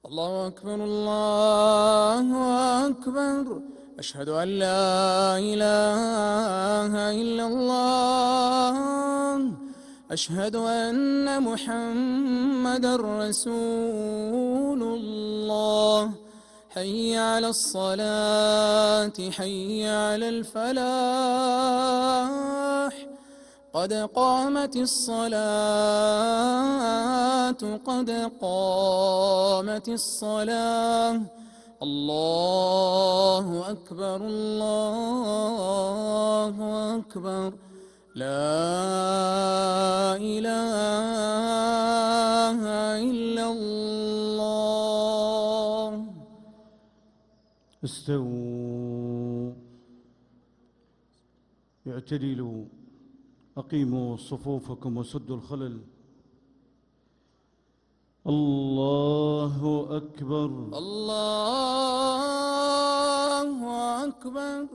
الله أكبر الله أكبر. أشهد أن لا إله إلا الله. أشهد أن محمدًا رسول الله. حي على الصلاة حي على الفلاح. قد قامت الصلاة قد قامت الصلاة. الله أكبر الله أكبر. لا إله إلا الله. استووا اعتدلوا أقيموا صفوفكم وسدوا الخلل. الله أكبر الله أكبر.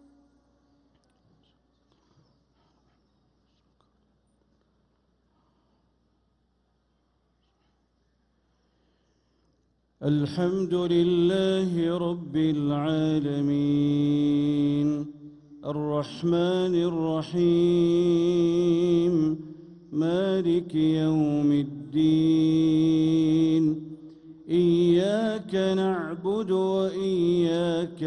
الحمد لله رب العالمين الرحمن الرحيم مالك يوم الدين. إياك نعبد وإياك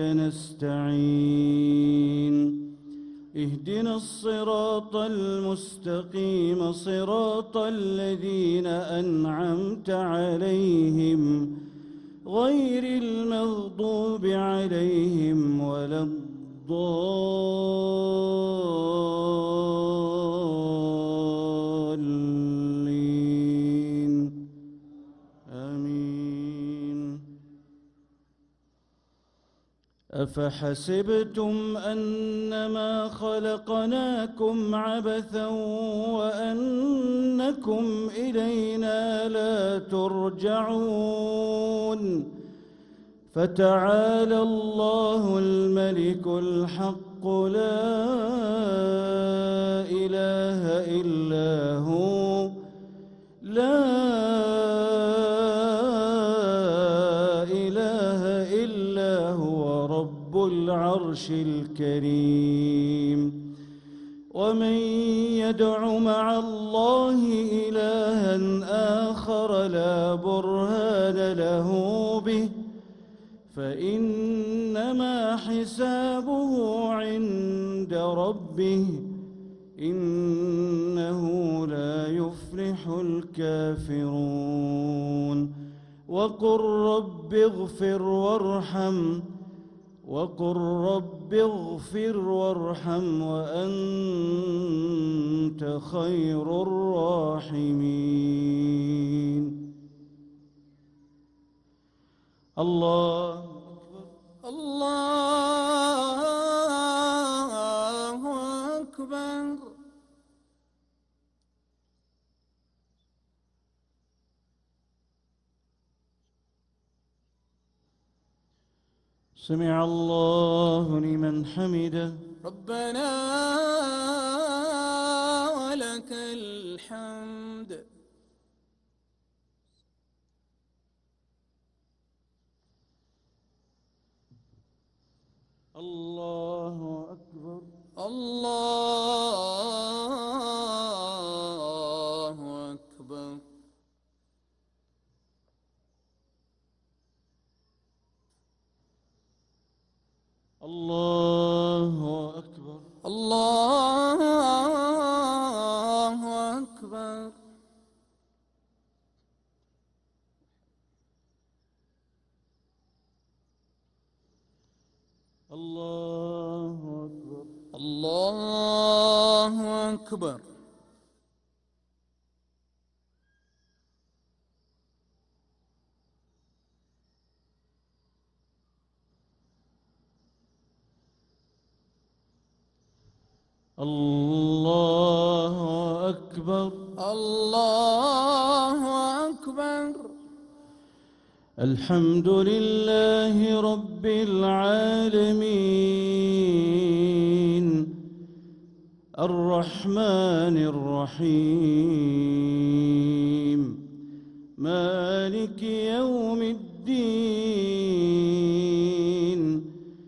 نستعين. اهدنا الصراط المستقيم صراط الذين أنعمت عليهم غير المغضوب عليهم ولا الضالين. آمين. أفحسبتم أنما خلقناكم عبثا وأنكم إلينا لا ترجعون. فتعالى الله الملك الحق لا إله إلا هو لا إله إلا هو رب العرش الكريم. ومن يدع مع الله إلها آخر لا برهان له به فإنما حسابه عند ربه إنه لا يفلح الكافرون. وقل رب اغفر وارحم وأنت خير الراحمين. الله الله أكبر. سمع الله لمن حمده. ربنا ولك الحمد. الله أكبر الله أكبر. الله أكبر الله أكبر. الله أكبر الله أكبر. الله أكبر الله أكبر. الحمد لله رب العالمين الرحمن الرحيم مالك يوم الدين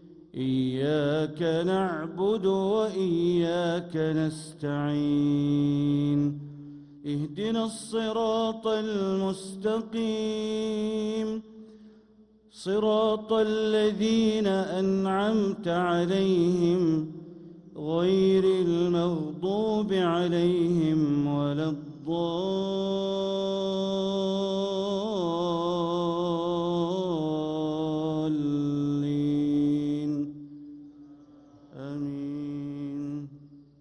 إياك نعبد وإياك نستعين اهدنا الصراط المستقيم صراط الذين أنعمت عليهم غير المغضوب عليهم ولا الضالين آمين.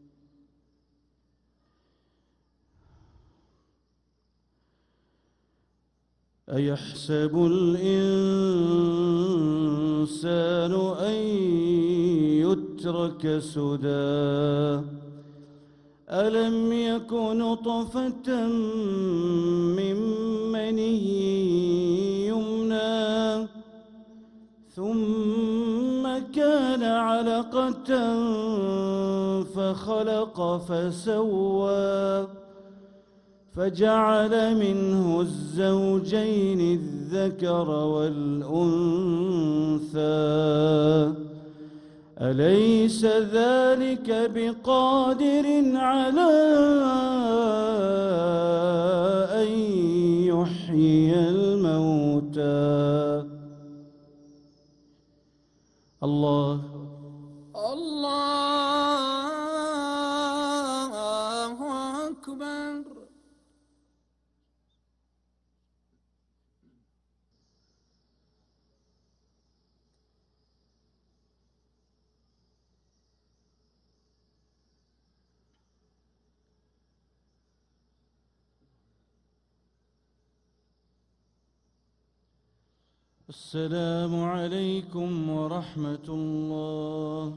أيحسب الإنسان أن يترك سدى ألم يك نطفة من مني يمنى ثم كان علقة فخلق فسوى فجعل منه الزوجين الذكر والأنثى أليس ذلك بقادر على أن يحيي الموتى الله أكبر. السلام عليكم ورحمة الله.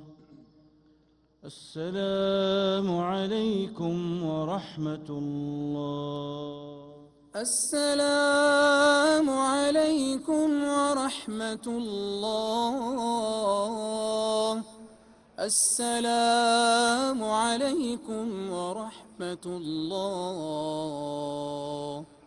السلام عليكم ورحمة الله. السلام عليكم ورحمة الله. السلام عليكم ورحمة الله.